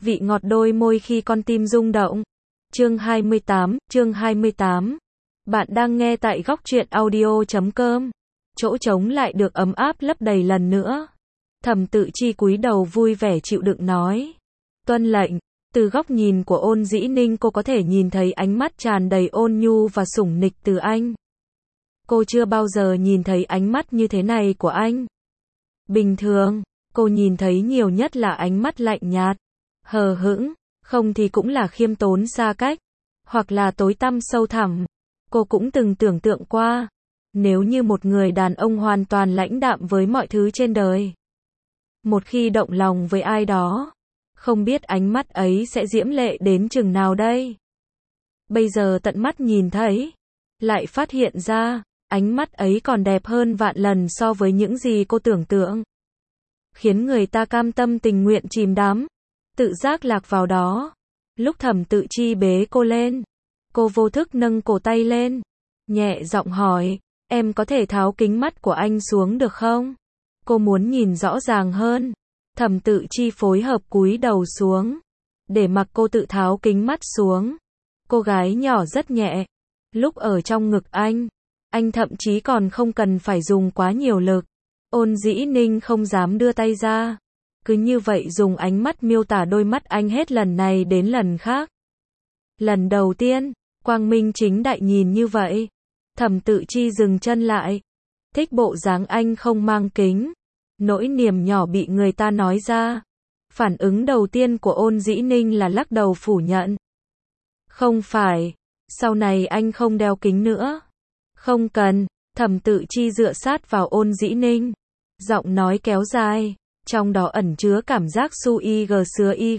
vị ngọt đôi môi khi con tim rung động. Chương 28. Bạn đang nghe tại góc truyện audio.com. Chỗ trống lại được ấm áp lấp đầy lần nữa. Thẩm Tự Chi cúi đầu vui vẻ chịu đựng nói. Tuân lệnh. Từ góc nhìn của Ôn Dĩ Ninh cô có thể nhìn thấy ánh mắt tràn đầy ôn nhu và sủng nịch từ anh. Cô chưa bao giờ nhìn thấy ánh mắt như thế này của anh. Bình thường, cô nhìn thấy nhiều nhất là ánh mắt lạnh nhạt, hờ hững, không thì cũng là khiêm tốn xa cách, hoặc là tối tăm sâu thẳm. Cô cũng từng tưởng tượng qua, nếu như một người đàn ông hoàn toàn lãnh đạm với mọi thứ trên đời, một khi động lòng với ai đó, không biết ánh mắt ấy sẽ diễm lệ đến chừng nào đây. Bây giờ tận mắt nhìn thấy, lại phát hiện ra, ánh mắt ấy còn đẹp hơn vạn lần so với những gì cô tưởng tượng. Khiến người ta cam tâm tình nguyện chìm đắm, tự giác lạc vào đó. Lúc Thẩm Tự Chi bế cô lên, cô vô thức nâng cổ tay lên, nhẹ giọng hỏi, em có thể tháo kính mắt của anh xuống được không? Cô muốn nhìn rõ ràng hơn. Thẩm Tự Chi phối hợp cúi đầu xuống, để mặc cô tự tháo kính mắt xuống. Cô gái nhỏ rất nhẹ. Lúc ở trong ngực anh thậm chí còn không cần phải dùng quá nhiều lực. Ôn Dĩ Ninh không dám đưa tay ra, cứ như vậy dùng ánh mắt miêu tả đôi mắt anh hết lần này đến lần khác. Lần đầu tiên, quang minh chính đại nhìn như vậy, Thẩm Tự Chi dừng chân lại. Thích bộ dáng anh không mang kính. Nỗi niềm nhỏ bị người ta nói ra. Phản ứng đầu tiên của Ôn Dĩ Ninh là lắc đầu phủ nhận. Không phải, sau này anh không đeo kính nữa. Không cần. Thẩm Tự Chi dựa sát vào Ôn Dĩ Ninh, giọng nói kéo dài, trong đó ẩn chứa cảm giác su ig sứa ig.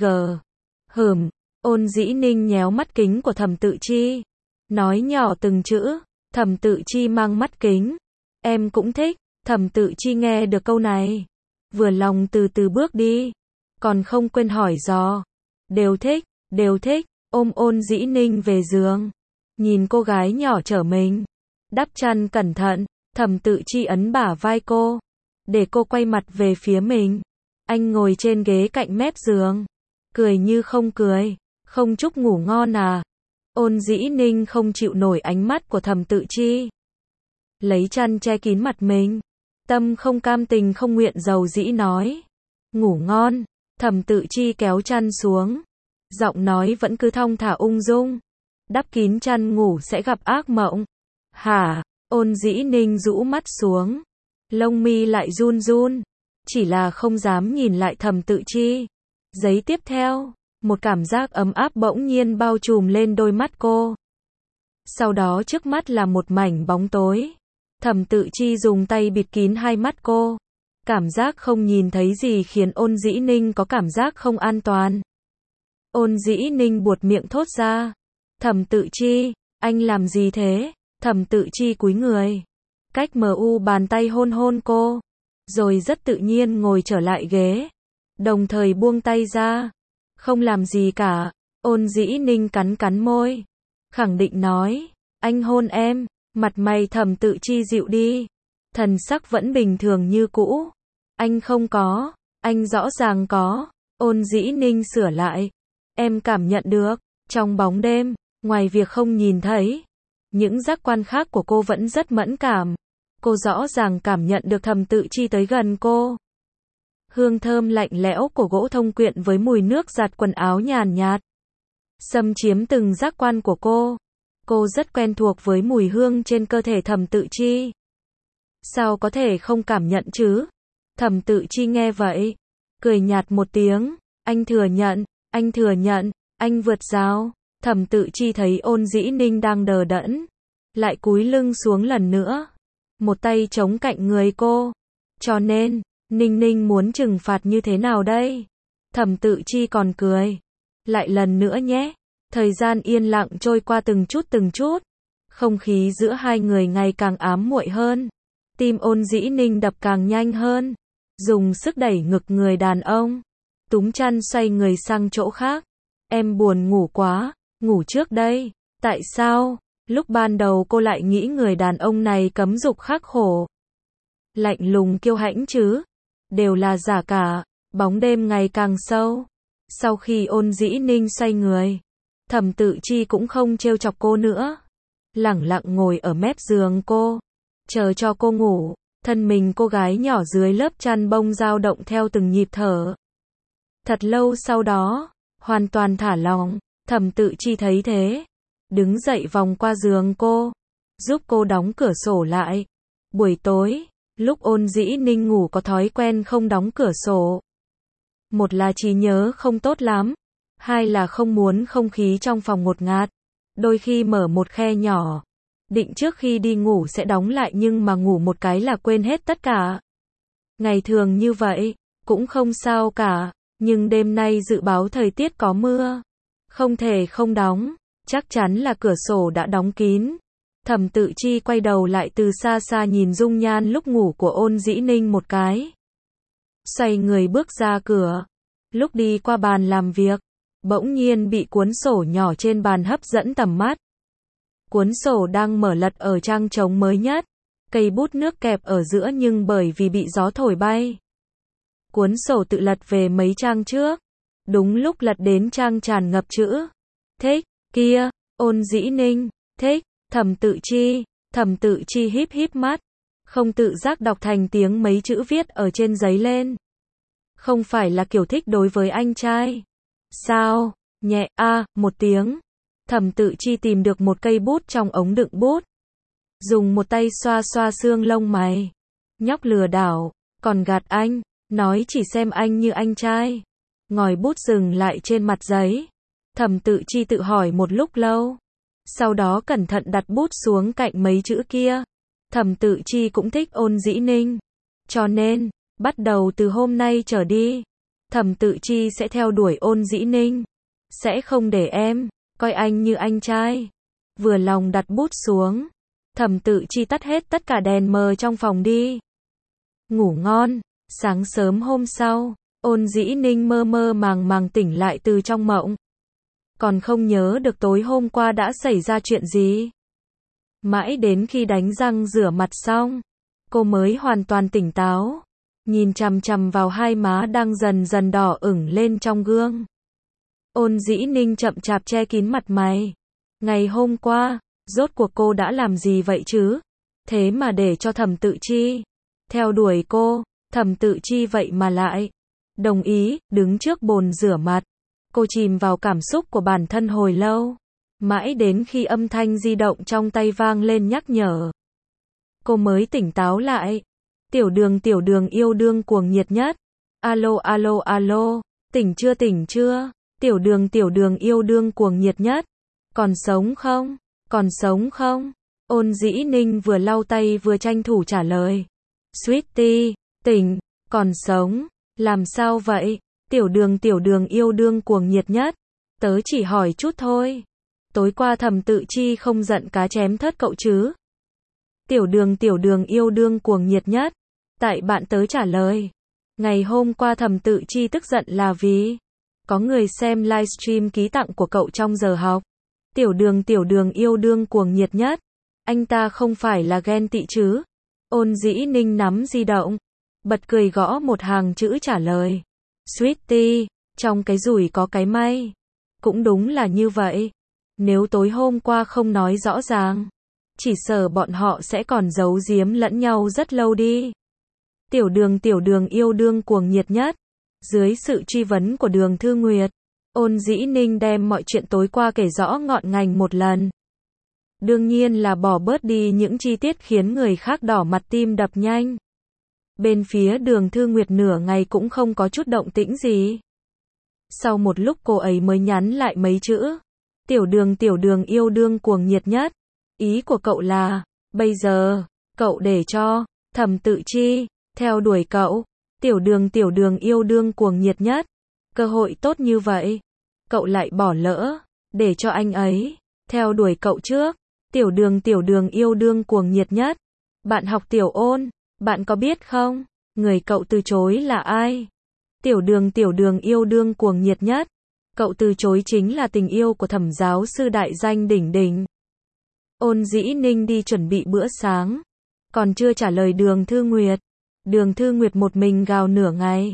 Ôn Dĩ Ninh nhéo mắt kính của Thẩm Tự Chi, nói nhỏ từng chữ. Thẩm Tự Chi mang mắt kính. Em cũng thích. Thẩm Tự Chi nghe được câu này, vừa lòng từ từ bước đi, còn không quên hỏi dò. Đều thích. Ôm Ôn Dĩ Ninh về giường, nhìn cô gái nhỏ trở mình, đắp chăn cẩn thận. Thẩm Tự Chi ấn bả vai cô, để cô quay mặt về phía mình. Anh ngồi trên ghế cạnh mép giường, cười như không cười. Không chúc ngủ ngon à? Ôn Dĩ Ninh không chịu nổi ánh mắt của Thẩm Tự Chi, lấy chăn che kín mặt mình, tâm không cam tình không nguyện dầu dĩ nói. Ngủ ngon. Thẩm Tự Chi kéo chăn xuống, giọng nói vẫn cứ thong thả ung dung. Đắp kín chăn ngủ sẽ gặp ác mộng. Hả? Ôn Dĩ Ninh rũ mắt xuống, lông mi lại run run, chỉ là không dám nhìn lại Thẩm Tự Chi. Giây tiếp theo, một cảm giác ấm áp bỗng nhiên bao trùm lên đôi mắt cô. Sau đó trước mắt là một mảnh bóng tối. Thẩm Tự Chi dùng tay bịt kín hai mắt cô. Cảm giác không nhìn thấy gì khiến Ôn Dĩ Ninh có cảm giác không an toàn. Ôn Dĩ Ninh buột miệng thốt ra. Thẩm Tự Chi, anh làm gì thế? Thẩm Tự Chi cúi người, cách mu bàn tay hôn hôn cô, rồi rất tự nhiên ngồi trở lại ghế, đồng thời buông tay ra. Không làm gì cả. Ôn Dĩ Ninh cắn cắn môi, khẳng định nói, anh hôn em. Mặt mày Thẩm Tự Chi dịu đi, thần sắc vẫn bình thường như cũ. Anh không có, anh rõ ràng có. Ôn Dĩ Ninh sửa lại, em cảm nhận được. Trong bóng đêm, ngoài việc không nhìn thấy, những giác quan khác của cô vẫn rất mẫn cảm. Cô rõ ràng cảm nhận được Thẩm Tự Chi tới gần cô. Hương thơm lạnh lẽo của gỗ thông quyện với mùi nước giặt quần áo nhàn nhạt, xâm chiếm từng giác quan của cô. Cô rất quen thuộc với mùi hương trên cơ thể Thẩm Tự Chi. Sao có thể không cảm nhận chứ? Thẩm Tự Chi nghe vậy, cười nhạt một tiếng. Anh thừa nhận, anh vượt rào. Thẩm Tự Chi thấy Ôn Dĩ Ninh đang đờ đẫn, lại cúi lưng xuống lần nữa, một tay chống cạnh người cô. Cho nên, Ninh muốn trừng phạt như thế nào đây? Thẩm Tự Chi còn cười. Lại lần nữa nhé. Thời gian yên lặng trôi qua từng chút. Không khí giữa hai người ngày càng ám muội hơn. Tim Ôn Dĩ Ninh đập càng nhanh hơn. Dùng sức đẩy ngực người đàn ông, túm chăn xoay người sang chỗ khác. Em buồn ngủ quá, ngủ trước đây. Tại sao? Lúc ban đầu cô lại nghĩ người đàn ông này cấm dục khắc khổ, lạnh lùng kiêu hãnh chứ. Đều là giả cả. Bóng đêm ngày càng sâu, Sau khi Ôn Dĩ Ninh xoay người, Thẩm Tự Chi cũng không trêu chọc cô nữa. Lẳng lặng ngồi ở mép giường cô, chờ cho cô ngủ. Thân mình cô gái nhỏ dưới lớp chăn bông dao động theo từng nhịp thở. Thật lâu sau đó, hoàn toàn thả lỏng, Thẩm Tự Chi thấy thế, đứng dậy vòng qua giường cô, giúp cô đóng cửa sổ lại. Buổi tối, lúc Ôn Dĩ Ninh ngủ có thói quen không đóng cửa sổ. Một là trí nhớ không tốt lắm, hai là không muốn không khí trong phòng ngột ngạt. Đôi khi mở một khe nhỏ, định trước khi đi ngủ sẽ đóng lại nhưng mà ngủ một cái là quên hết tất cả. Ngày thường như vậy, cũng không sao cả, nhưng đêm nay dự báo thời tiết có mưa. Không thể không đóng, chắc chắn là cửa sổ đã đóng kín. Thẩm Tự Chi quay đầu lại từ xa xa nhìn dung nhan lúc ngủ của Ôn Dĩ Ninh một cái. Xoay người bước ra cửa. Lúc đi qua bàn làm việc, bỗng nhiên bị cuốn sổ nhỏ trên bàn hấp dẫn tầm mắt. Cuốn sổ đang mở lật ở trang trống mới nhất. Cây bút nước kẹp ở giữa nhưng bởi vì bị gió thổi bay. Cuốn sổ tự lật về mấy trang trước. Đúng lúc lật đến trang tràn ngập chữ. Thích, kia, Ôn Dĩ Ninh, thích, Thẩm Tự Chi híp híp mắt. Không tự giác đọc thành tiếng mấy chữ viết ở trên giấy lên. Không phải là kiểu thích đối với anh trai. Sao? Nhẹ một tiếng. Thẩm Tự Chi tìm được một cây bút trong ống đựng bút. Dùng một tay xoa xoa xương lông mày. Nhóc lừa đảo, còn gạt anh, nói chỉ xem anh như anh trai. Ngòi bút dừng lại trên mặt giấy. Thẩm Tự Chi tự hỏi một lúc lâu. Sau đó cẩn thận đặt bút xuống cạnh mấy chữ kia. Thẩm Tự Chi cũng thích Ôn Dĩ Ninh. Cho nên, bắt đầu từ hôm nay trở đi, Thẩm Tự Chi sẽ theo đuổi Ôn Dĩ Ninh. Sẽ không để em coi anh như anh trai. Vừa lòng đặt bút xuống, Thẩm Tự Chi tắt hết tất cả đèn mờ trong phòng đi. Ngủ ngon. Sáng sớm hôm sau, Ôn Dĩ Ninh mơ mơ màng màng tỉnh lại từ trong mộng. Còn không nhớ được tối hôm qua đã xảy ra chuyện gì. Mãi đến khi đánh răng rửa mặt xong, cô mới hoàn toàn tỉnh táo. Nhìn chằm chằm vào hai má đang dần dần đỏ ửng lên trong gương. Ôn Dĩ Ninh chậm chạp che kín mặt mày. Ngày hôm qua, rốt cuộc cô đã làm gì vậy chứ? Thế mà để cho Thẩm Tự Chi theo đuổi cô. Thẩm Tự Chi vậy mà lại đồng ý, đứng trước bồn rửa mặt. Cô chìm vào cảm xúc của bản thân hồi lâu. Mãi đến khi âm thanh di động trong tay vang lên nhắc nhở, cô mới tỉnh táo lại. Tiểu Đường yêu đương cuồng nhiệt nhất. Alo, tỉnh chưa? Tiểu Đường yêu đương cuồng nhiệt nhất. Còn sống không? Ôn Dĩ Ninh vừa lau tay vừa tranh thủ trả lời. Sweetie, tỉnh, còn sống. Làm sao vậy? Tiểu Đường yêu đương cuồng nhiệt nhất. Tớ chỉ hỏi chút thôi. Tối qua Thẩm Tự Chi không giận cá chém thớt cậu chứ? Tiểu Đường yêu đương cuồng nhiệt nhất. Tại bạn tớ trả lời. Ngày hôm qua Thẩm Tự Chi tức giận là vì có người xem livestream ký tặng của cậu trong giờ học. Tiểu Đường yêu đương cuồng nhiệt nhất. Anh ta không phải là ghen tị chứ? Ôn Dĩ Ninh nắm di động, bật cười gõ một hàng chữ trả lời. Sweetie, trong cái rủi có cái may. Cũng đúng là như vậy. Nếu tối hôm qua không nói rõ ràng, chỉ sợ bọn họ sẽ còn giấu giếm lẫn nhau rất lâu đi. Tiểu Đường yêu đương cuồng nhiệt nhất. Dưới sự truy vấn của Đường Thư Nguyệt, Ôn Dĩ Ninh đem mọi chuyện tối qua kể rõ ngọn ngành một lần. Đương nhiên là bỏ bớt đi những chi tiết khiến người khác đỏ mặt tim đập nhanh. Bên phía Đường Thư Nguyệt nửa ngày cũng không có chút động tĩnh gì. Sau một lúc cô ấy mới nhắn lại mấy chữ. Tiểu Đường yêu đương cuồng nhiệt nhất. Ý của cậu là, bây giờ, cậu để cho Thẩm Tự Chi theo đuổi cậu. Tiểu Đường yêu đương cuồng nhiệt nhất. Cơ hội tốt như vậy, cậu lại bỏ lỡ, để cho anh ấy theo đuổi cậu trước. Tiểu Đường yêu đương cuồng nhiệt nhất. Bạn học Tiểu Ôn, bạn có biết không, người cậu từ chối là ai? Tiểu Đường yêu đương cuồng nhiệt nhất. Cậu từ chối chính là tình yêu của Thẩm giáo sư đại danh đỉnh đỉnh. Ôn Dĩ Ninh đi chuẩn bị bữa sáng, còn chưa trả lời Đường Thư Nguyệt. Đường Thư Nguyệt một mình gào nửa ngày.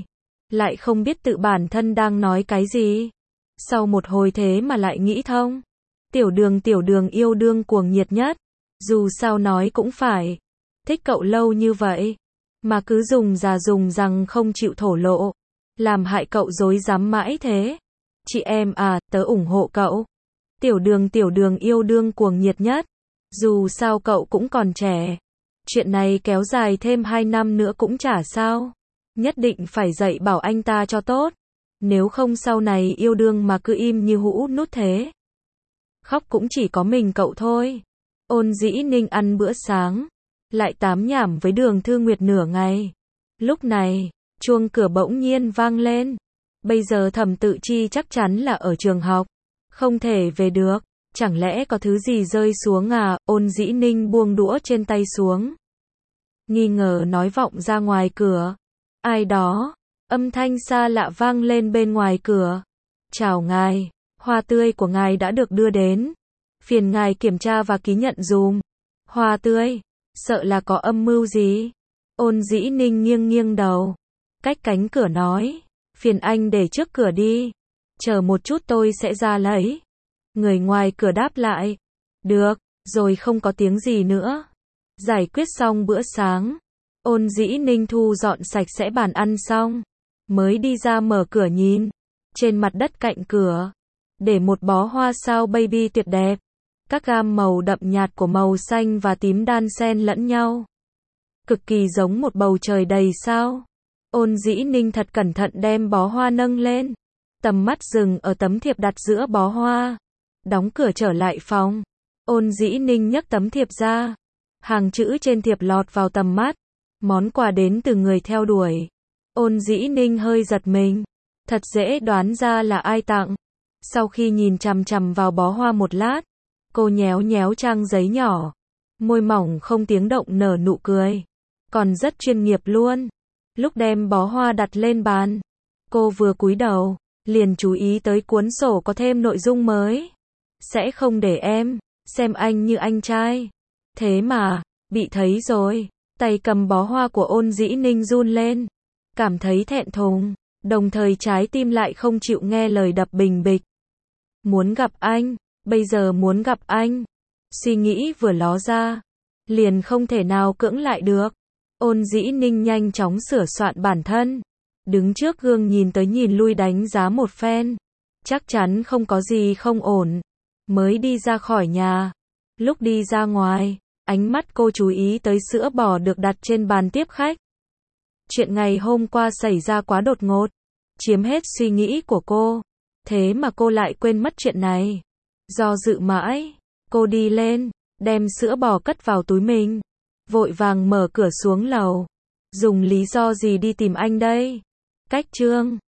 lại không biết tự bản thân đang nói cái gì. Sau một hồi thế mà lại nghĩ thông. Tiểu đường yêu đương cuồng nhiệt nhất. Dù sao nói cũng phải. Thích cậu lâu như vậy. Mà cứ dùng già dùng rằng không chịu thổ lộ. Làm hại cậu dối dám mãi thế. Chị em à, tớ ủng hộ cậu. Tiểu đường yêu đương cuồng nhiệt nhất. Dù sao cậu cũng còn trẻ. Chuyện này kéo dài thêm 2 năm nữa cũng chả sao. Nhất định phải dạy bảo anh ta cho tốt. Nếu không sau này yêu đương mà cứ im như hũ nút thế. Khóc cũng chỉ có mình cậu thôi. Ôn Dĩ Ninh ăn bữa sáng. Lại tám nhảm với Đường Thư Nguyệt nửa ngày. Lúc này, chuông cửa bỗng nhiên vang lên. Bây giờ Thẩm Tự Chi chắc chắn là ở trường học. Không thể về được. Chẳng lẽ có thứ gì rơi xuống à? Ôn Dĩ Ninh buông đũa trên tay xuống. Nghi ngờ nói vọng ra ngoài cửa. Ai đó? Âm thanh xa lạ vang lên bên ngoài cửa. Chào ngài, hoa tươi của ngài đã được đưa đến. Phiền ngài kiểm tra và ký nhận dùm. Hoa tươi? Sợ là có âm mưu gì? Ôn Dĩ Ninh nghiêng đầu. Cách cánh cửa nói. Phiền anh để trước cửa đi. Chờ một chút tôi sẽ ra lấy. Người ngoài cửa đáp lại. Được, rồi không có tiếng gì nữa. Giải quyết xong bữa sáng. Ôn Dĩ Ninh thu dọn sạch sẽ bàn ăn xong. Mới đi ra mở cửa nhìn. Trên mặt đất cạnh cửa. Để một bó hoa sao baby tuyệt đẹp. Các gam màu đậm nhạt của màu xanh và tím đan xen lẫn nhau. Cực kỳ giống một bầu trời đầy sao. Ôn Dĩ Ninh thật cẩn thận đem bó hoa nâng lên. Tầm mắt dừng ở tấm thiệp đặt giữa bó hoa. Đóng cửa trở lại phòng. Ôn Dĩ Ninh nhấc tấm thiệp ra. Hàng chữ trên thiệp lọt vào tầm mắt. Món quà đến từ người theo đuổi. Ôn Dĩ Ninh hơi giật mình. Thật dễ đoán ra là ai tặng. Sau khi nhìn chằm chằm vào bó hoa một lát, cô nhéo nhéo trang giấy nhỏ. Môi mỏng không tiếng động nở nụ cười. Còn rất chuyên nghiệp luôn. Lúc đem bó hoa đặt lên bàn, cô vừa cúi đầu, liền chú ý tới cuốn sổ có thêm nội dung mới. Sẽ không để em xem anh như anh trai. Thế mà, bị thấy rồi. Tay cầm bó hoa của Ôn Dĩ Ninh run lên. Cảm thấy thẹn thùng. Đồng thời trái tim lại không chịu nghe lời đập bình bịch. Muốn gặp anh. Bây giờ muốn gặp anh. Suy nghĩ vừa ló ra. Liền không thể nào cưỡng lại được. Ôn Dĩ Ninh nhanh chóng sửa soạn bản thân. Đứng trước gương nhìn tới nhìn lui đánh giá một phen. Chắc chắn không có gì không ổn. Mới đi ra khỏi nhà. Lúc đi ra ngoài, ánh mắt cô chú ý tới sữa bò được đặt trên bàn tiếp khách. Chuyện ngày hôm qua xảy ra quá đột ngột. Chiếm hết suy nghĩ của cô. Thế mà cô lại quên mất chuyện này. Do dự mãi, cô đi lên, đem sữa bò cất vào túi mình. Vội vàng mở cửa xuống lầu. Dùng lý do gì đi tìm anh đây? Cách chương